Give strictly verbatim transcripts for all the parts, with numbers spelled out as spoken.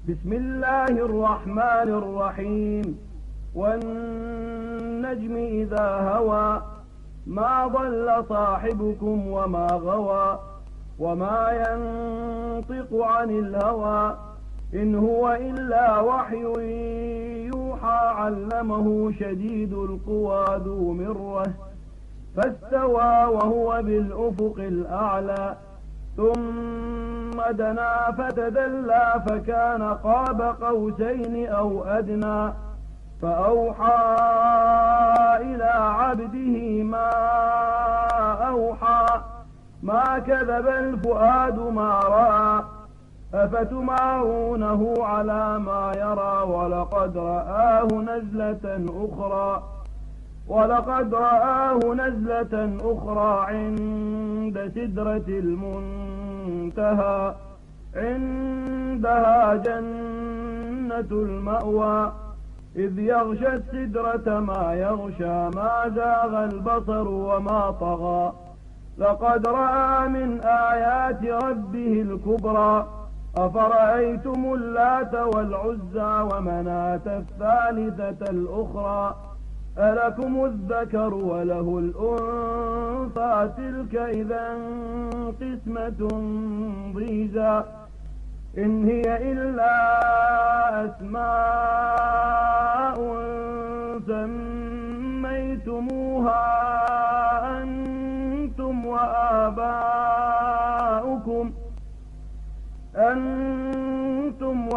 بسم الله الرحمن الرحيم والنجم إذا هوى ما ضل صاحبكم وما غوى وما ينطق عن الهوى إن هو إلا وحي يوحى علمه شديد القوى ذو مرة فاستوى وهو بالأفق الأعلى ثم دنا فتدلى فكان قاب قوسين أو أدنى فأوحى إلى عبده ما أوحى ما كذب الفؤاد ما رأى أفتمارونه على ما يرى ولقد رآه نزلة أخرى ولقد رآه نزلة أخرى عند سدرة المنتهى عندها جنة المأوى إذ يغشى السدرة ما يغشى ما زاغ البصر وما طغى لقد رأى من آيات ربه الكبرى أفرأيتم اللات والعزى ومناة الثالثة الأخرى ألكم الذكر وله الأنثى تلك إذا قسمة ضيزى إن هي إلا أسماء سميتموها أنتم وآباؤكم أنتم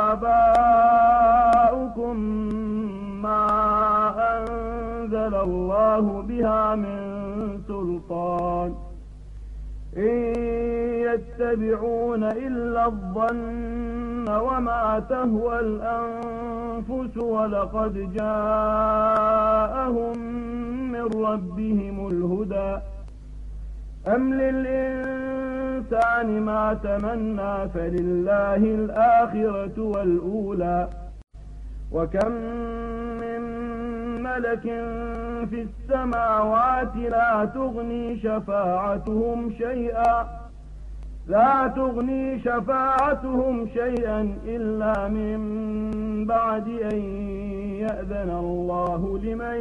وآباؤكم ما أنزل الله بها من سلطان إن يتبعون إلا الظن وما تهوى الأنفس ولقد جاءهم من ربهم الهدى أم للإنسان ما تمنى فلله الآخرة والأولى وكم من ملك في السماوات لا تغني شفاعتهم شيئا لا تغني شفاعتهم شيئا إلا من بعد أن يأذن الله لمن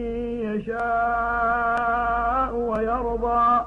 يشاء ويرضى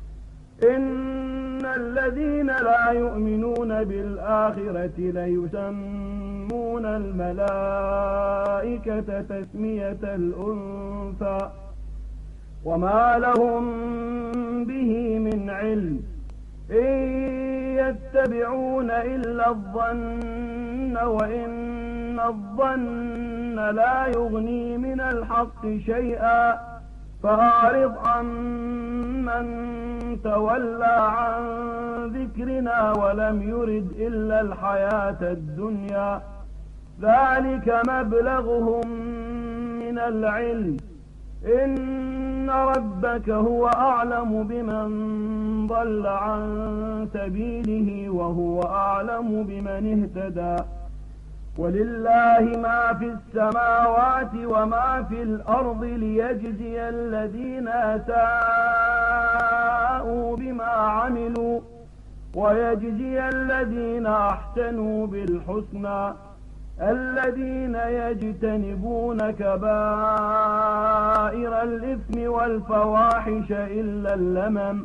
إن الذين لا يؤمنون بالآخرة ليسمون الملائكة تسمية الأنثى وما لهم به من علم إن يتبعون إلا الظن وإن الظن لا يغني من الحق شيئا فأعرض عن من تولى عن ذكرنا ولم يرد إلا الحياة الدنيا ذلك مبلغهم من العلم إن ربك هو أعلم بمن ضل عن سبيله وهو أعلم بمن اهتدى ولله ما في السماوات وما في الأرض ليجزي الذين أساءوا بما عملوا ويجزي الذين أحسنوا بالحسنى الذين يجتنبون كبائر الإثم والفواحش إلا اللمم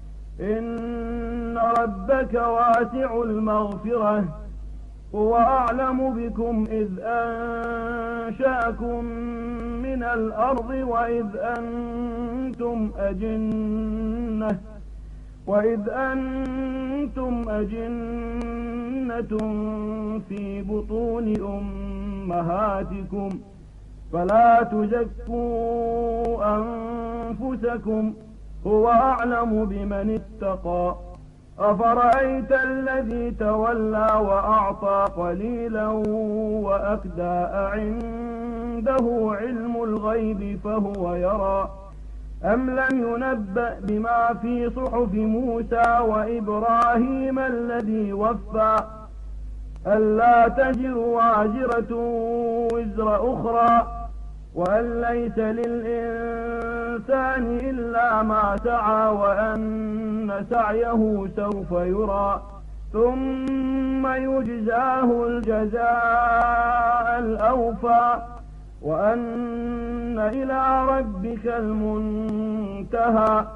إن ربك واسع المغفرة هو أعلم بكم إذ أنشأكم من الأرض وإذ أنتم أجنة وإذ أنتم أجنة في بطون أمهاتكم فلا تزكوا أنفسكم هو أعلم بمن اتقى أفرأيت الذي تولى وأعطى قليلا وأكدى أعنده علم الغيب فهو يرى أم لم ينبأ بما في صحف موسى وإبراهيم الذي وفى ألا تزر وازرة وزر أخرى وأن ليس للإنسان إلا ما سعى وأن سعيه سوف يرى ثم يجزاه الجزاء الأوفى وأن إلى ربك المنتهى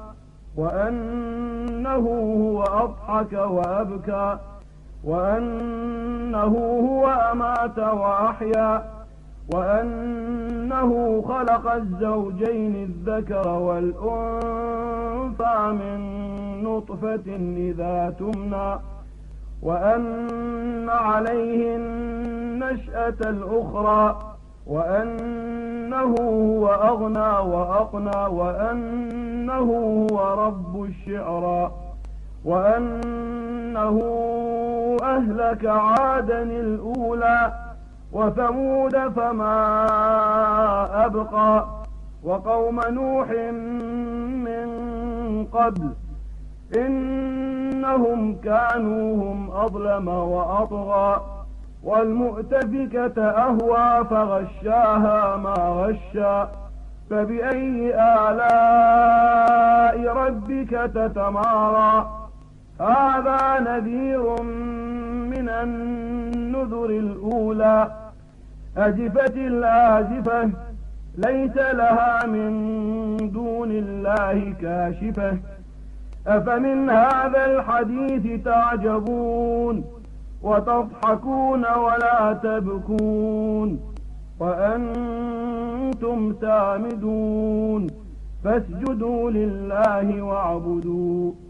وأنه هو أضحك وأبكى وأنه هو أمات وأحيا وأنه خلق الزوجين الذكر والأنثى من نطفة إذا تمنى وأن عليه النشأة الأخرى وأنه هو أغنى وأقنى وأنه هو رب الشعرى وأنه أهلك عادا الأولى وثمود فما أبقى وقوم نوح من قبل إنهم كانوا هم أظلم وأطغى والمؤتفكة أهوى فغشاها ما غشى فبأي آلاء ربك تتمارى هذا نذير من النذر الأولى أزفت الآزفة ليس لها من دون الله كاشفة أفمن هذا الحديث تعجبون وتضحكون ولا تبكون وأنتم سامدون فاسجدوا لله واعبدوا